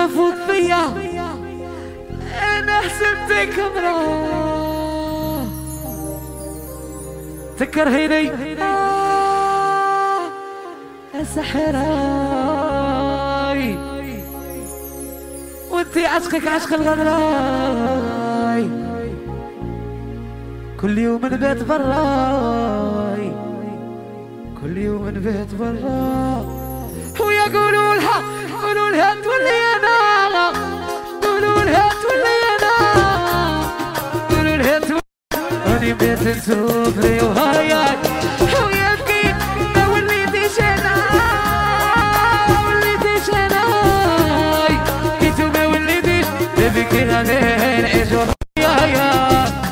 لفوت فيا انا حسبتك امراه تكرهيني سحراي وانتي عشقك عشق الغدراي كل يوم نبات براي كل يوم نبات برا ويقولوا لها قولوا لها تولي انا قولوا لها تولي انا قولوا لها تولي راني بيت نسوفري وهاياي ويبكي ما وليتيش انا وليتيش انا كيتو ما وليتيش تبكي غادي نعيش وهاياي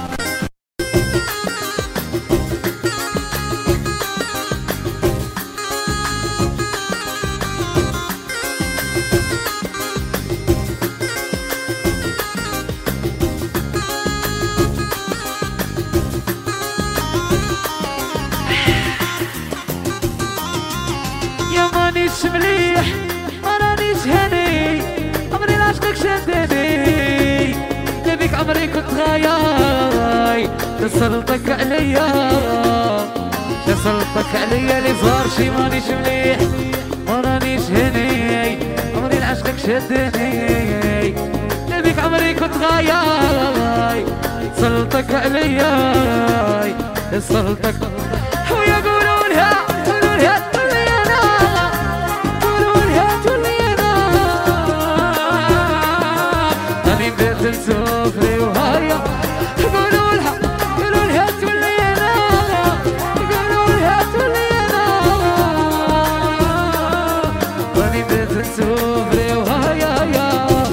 مانيش مليح ما رانيش هاني عمري لعشقك شدني نبيك عمري كنت غاياي تسلطك عليا تسلطك عليا اللي صار شي مانيش مليح ما رانيش هاني عمري لعشقك شدني نبيك عمري كنت غاياي تسلطك عليا تسلطك ويقولوا لها قولوا لها سوفري وهايا قولوا لها تولي انا قولوا لها تولي انا راني بيت سوفري وهايا يا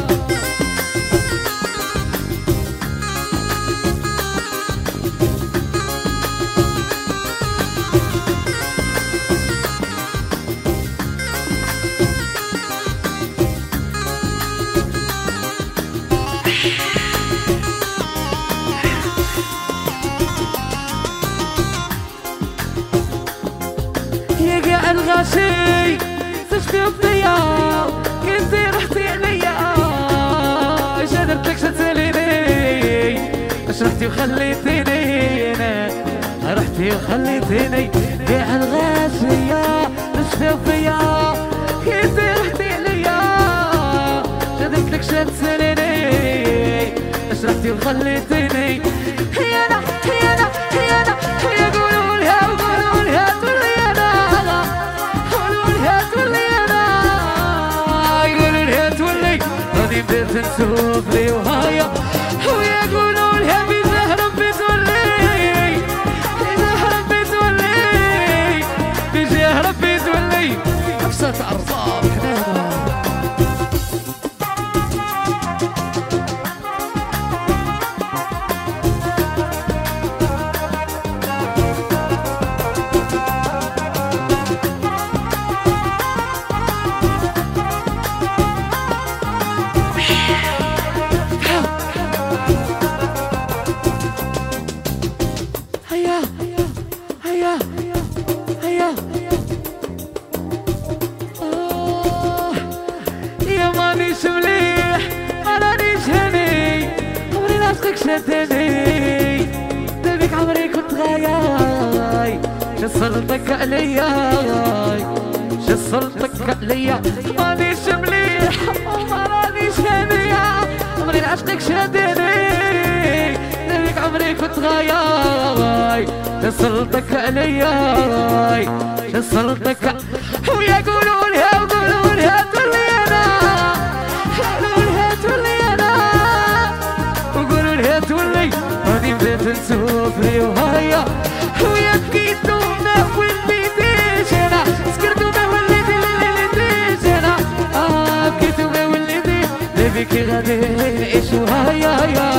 الغاشي تشفي فيا كنتي رحتي عليا شدرتك شتساليني اش رحتي وخليتيني رحتي وخليتيني يا الغاشية تشفي فيا كنتي رحتي عليا شدرتك شتساليني اش رحتي وخليتيني يا انا يا انا يا انا يقولوا لها وقولوا لها تولي انا بيت نسوفري وهايا ويقولوا لها بيجاه ربي تولي بيجاه ربي تولي بيجاه ربي تولي نفسها تعرضها بحنانها مانيش مليح ما رانيش هاني عمري لعشقك شدني نبيك عمري كنت غاياي شصلتك عليا شصلتك عليا مانيش مليح ما رانيش هاني عمري لعشقك شدني نبيك عمري كنت غاياي شصلتك عليا شصلتك ويقولوا لها وقولوا لها تولي انا تولي راني بيت نسوفري وهايا ويبكي ما وليتيش انا سكرتو ما وليتيش انا بكيتو ما وليتيش بيكي غادي نعيش وهايا يا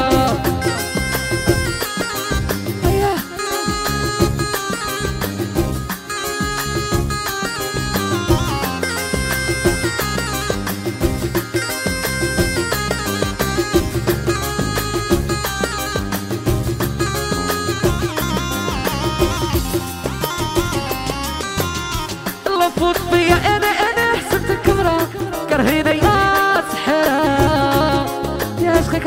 فوت بيا انا حسبتك مرا كرهيني يا سحرة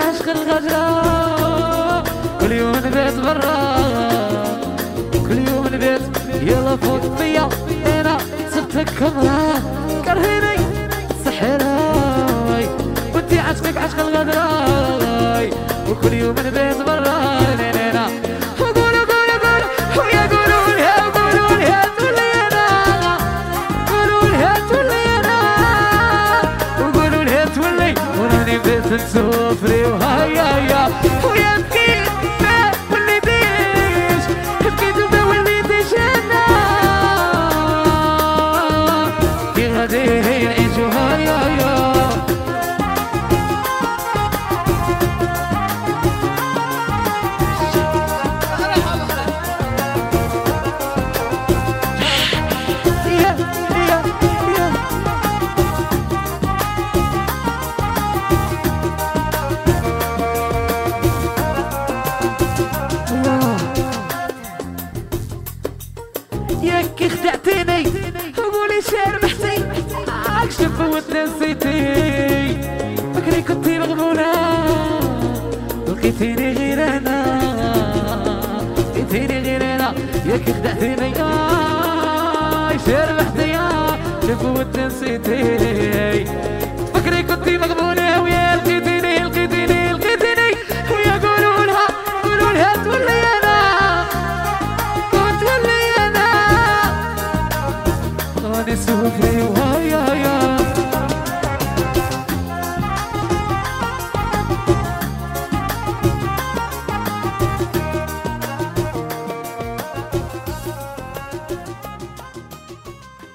عشق الغدرة كل يوم نبات برا كل يوم نبات يلا فوق فيا انا صرتك كبرى كرهيني سحراي وانتي عشقك عشق الغدراي وكل يوم نبات برا لينا وقولوا ويا قولوا لها تولينا قولوا لها تولينا وقولوا لها تولي وراني بيت نسوفري وهيا ويا بكيت ما وليتيش بكيت وما وليتيش انا كي غادي نعيشو هيا ياك خدعتيني قولي شربحتي عاكش فوتنا نسيتي فكري كنتي مغبونة لقيتيني غير انا لقيتيني غير انا ياك خدعتيني شربحتي فوتنا نسيتي فكري كنتي مغبونة ويا لقيتيني ويا قولوا لها تولي انا سوفري وهيا